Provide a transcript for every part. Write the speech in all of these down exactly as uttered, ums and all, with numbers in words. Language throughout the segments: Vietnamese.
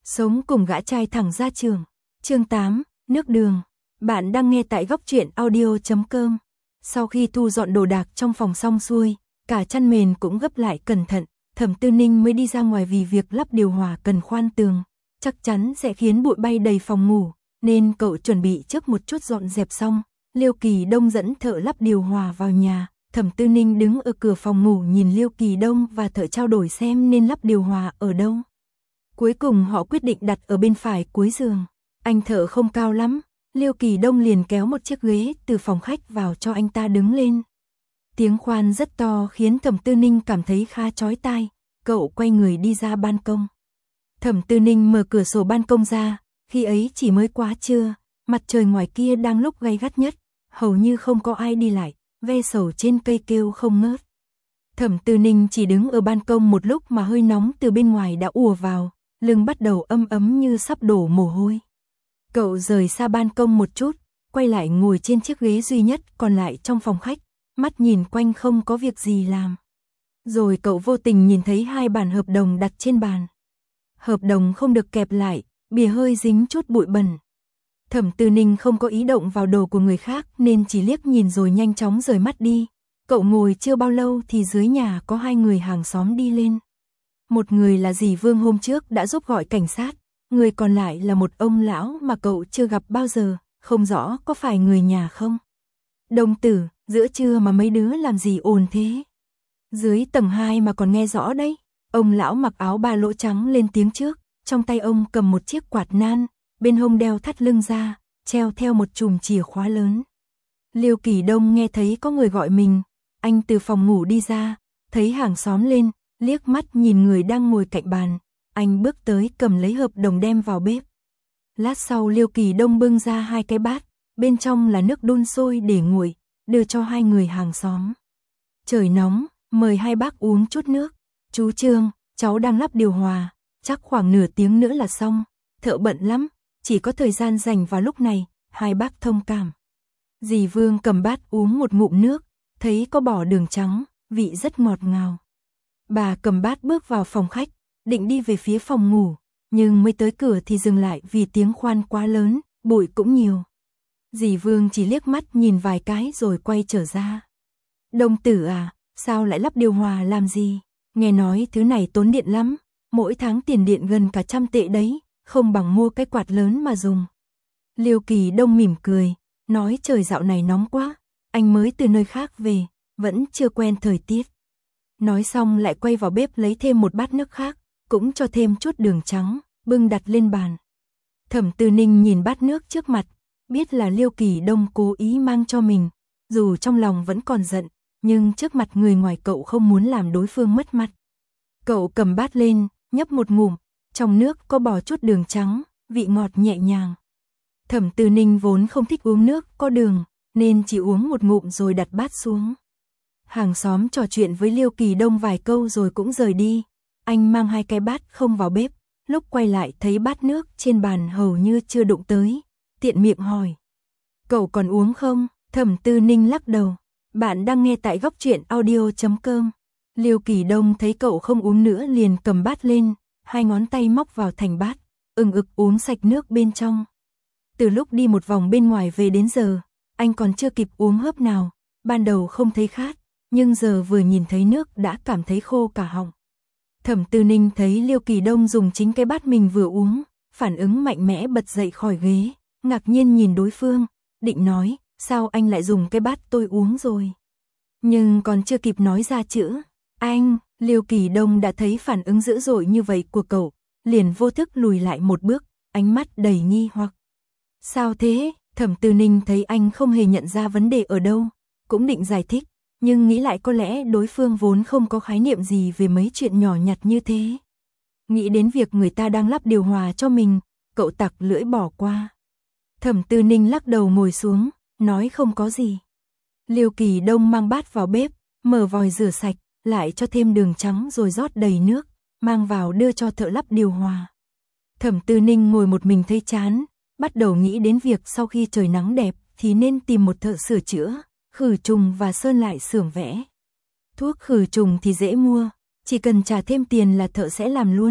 Sống cùng gã trai thẳng ra trường. Chương tám, nước đường. Bạn đang nghe tại góc truyện audio chấm com. Sau khi thu dọn đồ đạc trong phòng xong xuôi, cả chăn mền cũng gấp lại cẩn thận, Thẩm Tư Ninh mới đi ra ngoài vì việc lắp điều hòa cần khoan tường, chắc chắn sẽ khiến bụi bay đầy phòng ngủ, nên cậu chuẩn bị trước một chút dọn dẹp xong. Liêu Kỳ Đông dẫn thợ lắp điều hòa vào nhà, Thẩm Tư Ninh đứng ở cửa phòng ngủ nhìn Liêu Kỳ Đông và thợ trao đổi xem nên lắp điều hòa ở đâu. Cuối cùng họ quyết định đặt ở bên phải cuối giường. Anh thợ không cao lắm, Liêu Kỳ Đông liền kéo một chiếc ghế từ phòng khách vào cho anh ta đứng lên. Tiếng khoan rất to khiến Thẩm Tư Ninh cảm thấy khá chói tai, cậu quay người đi ra ban công. Thẩm Tư Ninh mở cửa sổ ban công ra, khi ấy chỉ mới quá trưa, mặt trời ngoài kia đang lúc gay gắt nhất, hầu như không có ai đi lại, ve sầu trên cây kêu không ngớt. Thẩm Tư Ninh chỉ đứng ở ban công một lúc mà hơi nóng từ bên ngoài đã ùa vào, lưng bắt đầu ấm ấm như sắp đổ mồ hôi. Cậu rời xa ban công một chút, quay lại ngồi trên chiếc ghế duy nhất còn lại trong phòng khách, mắt nhìn quanh không có việc gì làm. Rồi cậu vô tình nhìn thấy hai bản hợp đồng đặt trên bàn. Hợp đồng không được kẹp lại, bìa hơi dính chút bụi bẩn. Thẩm Tư Ninh không có ý động vào đồ của người khác nên chỉ liếc nhìn rồi nhanh chóng rời mắt đi. Cậu ngồi chưa bao lâu thì dưới nhà có hai người hàng xóm đi lên. Một người là dì Vương hôm trước đã giúp gọi cảnh sát, người còn lại là một ông lão mà cậu chưa gặp bao giờ, không rõ có phải người nhà không. Đồng tử, giữa trưa mà mấy đứa làm gì ồn thế? Dưới tầng hai mà còn nghe rõ đấy. Ông lão mặc áo ba lỗ trắng lên tiếng trước, trong tay ông cầm một chiếc quạt nan, bên hông đeo thắt lưng ra, treo theo một chùm chìa khóa lớn. Liêu Kỳ Đông nghe thấy có người gọi mình, anh từ phòng ngủ đi ra, thấy hàng xóm lên, liếc mắt nhìn người đang ngồi cạnh bàn, anh bước tới cầm lấy hợp đồng đem vào bếp. Lát sau Liêu Kỳ Đông bưng ra hai cái bát, bên trong là nước đun sôi để nguội, đưa cho hai người hàng xóm. Trời nóng, mời hai bác uống chút nước. Chú Trương, cháu đang lắp điều hòa, chắc khoảng nửa tiếng nữa là xong, thợ bận lắm, chỉ có thời gian dành vào lúc này, hai bác thông cảm. Dì Vương cầm bát uống một ngụm nước, thấy có bỏ đường trắng, vị rất ngọt ngào. Bà cầm bát bước vào phòng khách, định đi về phía phòng ngủ, nhưng mới tới cửa thì dừng lại vì tiếng khoan quá lớn, bụi cũng nhiều. Dì Vương chỉ liếc mắt nhìn vài cái rồi quay trở ra. Đồng tử à, sao lại lắp điều hòa làm gì? Nghe nói thứ này tốn điện lắm, mỗi tháng tiền điện gần cả trăm tệ đấy, không bằng mua cái quạt lớn mà dùng. Liêu Kỳ Đông mỉm cười, nói trời dạo này nóng quá, anh mới từ nơi khác về, vẫn chưa quen thời tiết. Nói xong lại quay vào bếp lấy thêm một bát nước khác, cũng cho thêm chút đường trắng, bưng đặt lên bàn. Thẩm Tư Ninh nhìn bát nước trước mặt, biết là Liêu Kỳ Đông cố ý mang cho mình, dù trong lòng vẫn còn giận, nhưng trước mặt người ngoài cậu không muốn làm đối phương mất mặt. Cậu cầm bát lên, nhấp một ngụm, trong nước có bỏ chút đường trắng, vị ngọt nhẹ nhàng. Thẩm Tư Ninh vốn không thích uống nước có đường, nên chỉ uống một ngụm rồi đặt bát xuống. Hàng xóm trò chuyện với Liêu Kỳ Đông vài câu rồi cũng rời đi. Anh mang hai cái bát không vào bếp, lúc quay lại thấy bát nước trên bàn hầu như chưa đụng tới, tiện miệng hỏi. Cậu còn uống không? Thẩm Tư Ninh lắc đầu. Bạn đang nghe tại góc truyện audio chấm com. Liêu Kỳ Đông thấy cậu không uống nữa liền cầm bát lên, hai ngón tay móc vào thành bát, ừng ực uống sạch nước bên trong. Từ lúc đi một vòng bên ngoài về đến giờ, anh còn chưa kịp uống hớp nào, ban đầu không thấy khát, nhưng giờ vừa nhìn thấy nước đã cảm thấy khô cả họng. Thẩm Tư Ninh thấy Liêu Kỳ Đông dùng chính cái bát mình vừa uống, phản ứng mạnh mẽ bật dậy khỏi ghế, ngạc nhiên nhìn đối phương, định nói, sao anh lại dùng cái bát tôi uống rồi? Nhưng còn chưa kịp nói ra chữ, anh, Liêu Kỳ Đông đã thấy phản ứng dữ dội như vậy của cậu, liền vô thức lùi lại một bước, ánh mắt đầy nghi hoặc. Sao thế? Thẩm Tư Ninh thấy anh không hề nhận ra vấn đề ở đâu, cũng định giải thích, nhưng nghĩ lại có lẽ đối phương vốn không có khái niệm gì về mấy chuyện nhỏ nhặt như thế. Nghĩ đến việc người ta đang lắp điều hòa cho mình, cậu tặc lưỡi bỏ qua. Thẩm Tư Ninh lắc đầu ngồi xuống, nói không có gì. Liêu Kỳ Đông mang bát vào bếp, mở vòi rửa sạch, lại cho thêm đường trắng rồi rót đầy nước, mang vào đưa cho thợ lắp điều hòa. Thẩm Tư Ninh ngồi một mình thấy chán, bắt đầu nghĩ đến việc sau khi trời nắng đẹp thì nên tìm một thợ sửa chữa, khử trùng và sơn lại xưởng vẽ. Thuốc khử trùng thì dễ mua, chỉ cần trả thêm tiền là thợ sẽ làm luôn,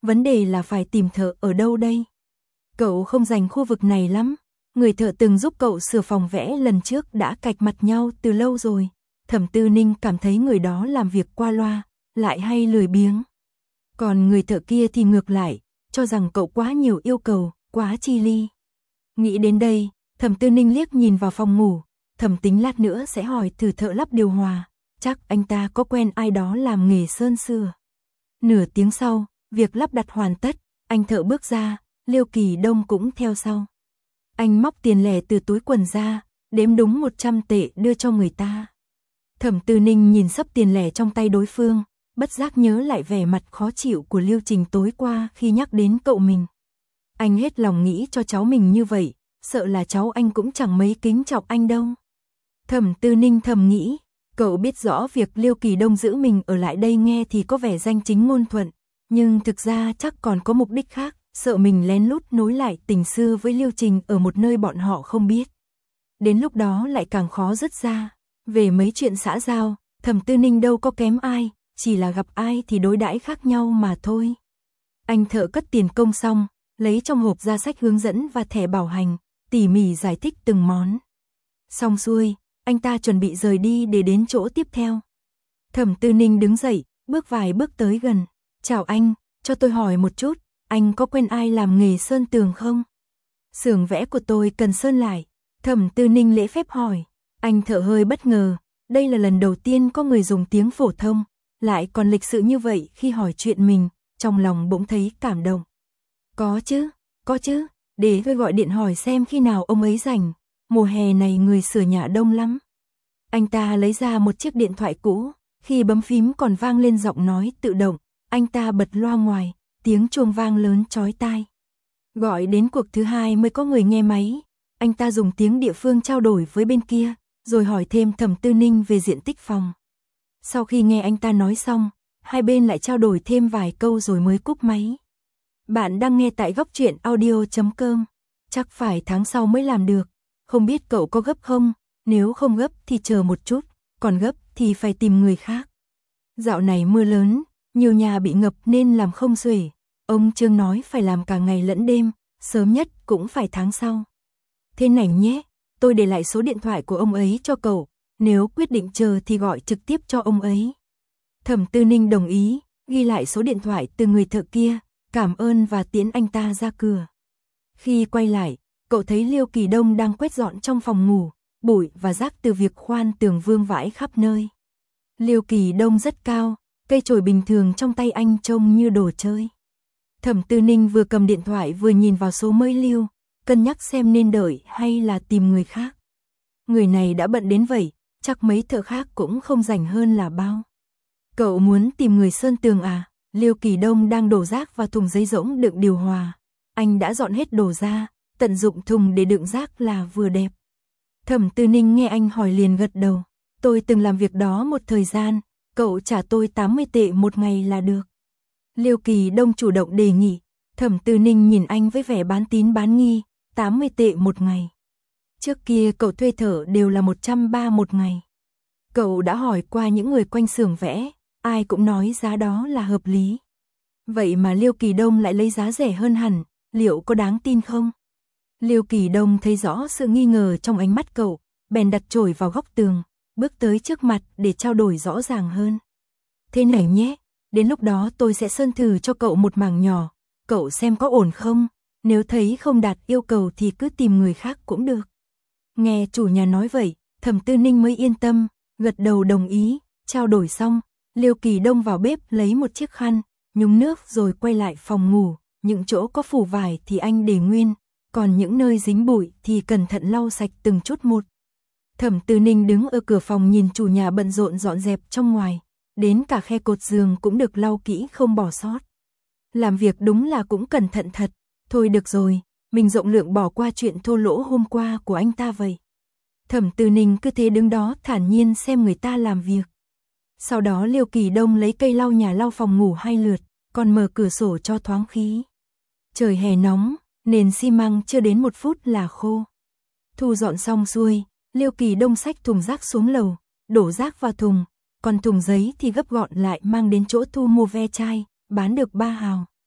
vấn đề là phải tìm thợ ở đâu đây? Cậu không rành khu vực này lắm, người thợ từng giúp cậu sửa phòng vẽ lần trước đã cạch mặt nhau từ lâu rồi. Thẩm Tư Ninh cảm thấy người đó làm việc qua loa, lại hay lười biếng. Còn người thợ kia thì ngược lại, cho rằng cậu quá nhiều yêu cầu, quá chi ly. Nghĩ đến đây, Thẩm Tư Ninh liếc nhìn vào phòng ngủ, thầm tính lát nữa sẽ hỏi thử thợ lắp điều hòa, chắc anh ta có quen ai đó làm nghề sơn sửa. Nửa tiếng sau, việc lắp đặt hoàn tất, anh thợ bước ra, Liêu Kỳ Đông cũng theo sau. Anh móc tiền lẻ từ túi quần ra, đếm đúng một trăm tệ đưa cho người ta. Thẩm Tư Ninh nhìn xấp tiền lẻ trong tay đối phương, bất giác nhớ lại vẻ mặt khó chịu của Liêu Trình tối qua khi nhắc đến cậu mình. Anh hết lòng nghĩ cho cháu mình như vậy, sợ là cháu anh cũng chẳng mấy kính trọng anh đâu. Thẩm Tư Ninh thầm nghĩ, cậu biết rõ việc Liêu Kỳ Đông giữ mình ở lại đây nghe thì có vẻ danh chính ngôn thuận, nhưng thực ra chắc còn có mục đích khác, sợ mình lén lút nối lại tình xưa với Liêu Trình ở một nơi bọn họ không biết. Đến lúc đó lại càng khó dứt ra. Về mấy chuyện xã giao, Thẩm Tư Ninh đâu có kém ai, chỉ là gặp ai thì đối đãi khác nhau mà thôi. Anh thợ cất tiền công xong, lấy trong hộp ra sách hướng dẫn và thẻ bảo hành, tỉ mỉ giải thích từng món. Xong xuôi, anh ta chuẩn bị rời đi để đến chỗ tiếp theo. Thẩm Tư Ninh đứng dậy, bước vài bước tới gần. Chào anh, cho tôi hỏi một chút, anh có quen ai làm nghề sơn tường không? Xưởng vẽ của tôi cần sơn lại. Thẩm Tư Ninh lễ phép hỏi. Anh thợ hơi bất ngờ, đây là lần đầu tiên có người dùng tiếng phổ thông, lại còn lịch sự như vậy khi hỏi chuyện mình, trong lòng bỗng thấy cảm động. Có chứ, có chứ, để tôi gọi điện hỏi xem khi nào ông ấy rảnh, mùa hè này người sửa nhà đông lắm. Anh ta lấy ra một chiếc điện thoại cũ, khi bấm phím còn vang lên giọng nói tự động, anh ta bật loa ngoài, tiếng chuông vang lớn chói tai. Gọi đến cuộc thứ hai mới có người nghe máy, anh ta dùng tiếng địa phương trao đổi với bên kia, rồi hỏi thêm Thẩm Tư Ninh về diện tích phòng. Sau khi nghe anh ta nói xong, hai bên lại trao đổi thêm vài câu rồi mới cúp máy. Bạn đang nghe tại góc truyện audio chấm com, chắc phải tháng sau mới làm được, không biết cậu có gấp không, nếu không gấp thì chờ một chút, còn gấp thì phải tìm người khác. Dạo này mưa lớn, nhiều nhà bị ngập nên làm không xuể, ông Trương nói phải làm cả ngày lẫn đêm, sớm nhất cũng phải tháng sau. Thế này nhé, tôi để lại số điện thoại của ông ấy cho cậu, nếu quyết định chờ thì gọi trực tiếp cho ông ấy. Thẩm Tư Ninh đồng ý, ghi lại số điện thoại từ người thợ kia, cảm ơn và tiễn anh ta ra cửa. Khi quay lại, cậu thấy Liêu Kỳ Đông đang quét dọn trong phòng ngủ, bụi và rác từ việc khoan tường vương vãi khắp nơi. Liêu Kỳ Đông rất cao, cây chổi bình thường trong tay anh trông như đồ chơi. Thẩm Tư Ninh vừa cầm điện thoại vừa nhìn vào số mới lưu, cân nhắc xem nên đợi hay là tìm người khác. Người này đã bận đến vậy, chắc mấy thợ khác cũng không rảnh hơn là bao. Cậu muốn tìm người sơn tường à? Liêu Kỳ Đông đang đổ rác vào thùng giấy rỗng đựng điều hòa. Anh đã dọn hết đồ ra, tận dụng thùng để đựng rác là vừa đẹp. Thẩm Tư Ninh nghe anh hỏi liền gật đầu. Tôi từng làm việc đó một thời gian, cậu trả tôi tám mươi tệ một ngày là được. Liêu Kỳ Đông chủ động đề nghị. Thẩm Tư Ninh nhìn anh với vẻ bán tín bán nghi, tám mươi tệ một ngày. Trước kia cậu thuê thợ đều là một trăm ba mươi một ngày. Cậu đã hỏi qua những người quanh xưởng vẽ, ai cũng nói giá đó là hợp lý. Vậy mà Liêu Kỳ Đông lại lấy giá rẻ hơn hẳn, liệu có đáng tin không? Liêu Kỳ Đông thấy rõ sự nghi ngờ trong ánh mắt cậu, bèn đặt chổi vào góc tường, bước tới trước mặt để trao đổi rõ ràng hơn. Thế này nhé, đến lúc đó tôi sẽ sơn thử cho cậu một mảng nhỏ, cậu xem có ổn không, nếu thấy không đạt yêu cầu thì cứ tìm người khác cũng được. Nghe chủ nhà nói vậy, Thẩm Tư Ninh mới yên tâm, gật đầu đồng ý, trao đổi xong, Liêu Kỳ Đông vào bếp lấy một chiếc khăn, nhúng nước rồi quay lại phòng ngủ, những chỗ có phủ vải thì anh để nguyên, còn những nơi dính bụi thì cẩn thận lau sạch từng chút một. Thẩm Tư Ninh đứng ở cửa phòng nhìn chủ nhà bận rộn dọn dẹp trong ngoài, đến cả khe cột giường cũng được lau kỹ không bỏ sót. Làm việc đúng là cũng cẩn thận thật, thôi được rồi, mình rộng lượng bỏ qua chuyện thô lỗ hôm qua của anh ta vậy. Thẩm Tư Ninh cứ thế đứng đó thản nhiên xem người ta làm việc. Sau đó Liêu Kỳ Đông lấy cây lau nhà lau phòng ngủ hai lượt, còn mở cửa sổ cho thoáng khí. Trời hè nóng, nền xi măng chưa đến một phút là khô. Thu dọn xong xuôi, Liêu Kỳ Đông xách thùng rác xuống lầu, đổ rác vào thùng, còn thùng giấy thì gấp gọn lại mang đến chỗ thu mua ve chai, bán được ba hào.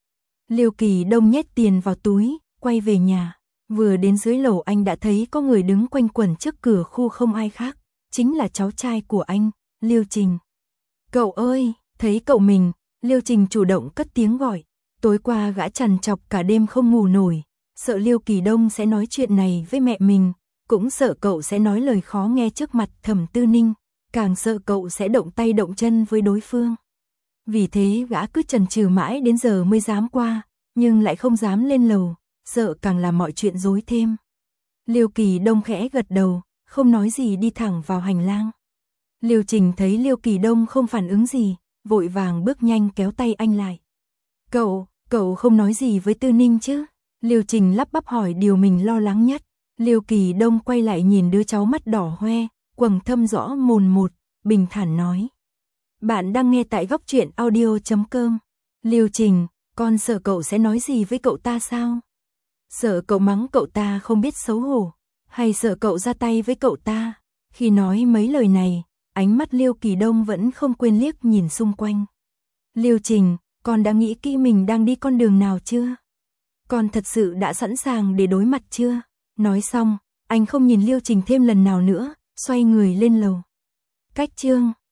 Liêu Kỳ Đông nhét tiền vào túi, quay về nhà. Vừa đến dưới lầu anh đã thấy có người đứng quanh quẩn trước cửa khu, không ai khác, chính là cháu trai của anh, Liêu Trình. Cậu ơi, thấy cậu mình, Liêu Trình chủ động cất tiếng gọi. Tối qua gã trằn trọc cả đêm không ngủ nổi, sợ Liêu Kỳ Đông sẽ nói chuyện này với mẹ mình, cũng sợ cậu sẽ nói lời khó nghe trước mặt Thẩm Tư Ninh, càng sợ cậu sẽ động tay động chân với đối phương. Vì thế gã cứ chần chừ mãi đến giờ mới dám qua, nhưng lại không dám lên lầu, sợ càng làm mọi chuyện rối thêm. Liêu Kỳ Đông khẽ gật đầu, không nói gì đi thẳng vào hành lang. Liêu Trình thấy Liêu Kỳ Đông không phản ứng gì, vội vàng bước nhanh kéo tay anh lại. Cậu, cậu không nói gì với Tư Ninh chứ? Liêu Trình lắp bắp hỏi điều mình lo lắng nhất. Liêu Kỳ Đông quay lại nhìn đứa cháu mắt đỏ hoe, quầng thâm rõ mồn một, bình thản nói. Bạn đang nghe tại góc truyện audio chấm com. Liêu Trình, con sợ cậu sẽ nói gì với cậu ta sao? Sợ cậu mắng cậu ta không biết xấu hổ, hay sợ cậu ra tay với cậu ta? Khi nói mấy lời này, ánh mắt Liêu Kỳ Đông vẫn không quên liếc nhìn xung quanh. Liêu Trình, con đã nghĩ kỹ mình đang đi con đường nào chưa? Con thật sự đã sẵn sàng để đối mặt chưa? Nói xong, anh không nhìn Liêu Trình thêm lần nào nữa, xoay người lên lầu. Cách chương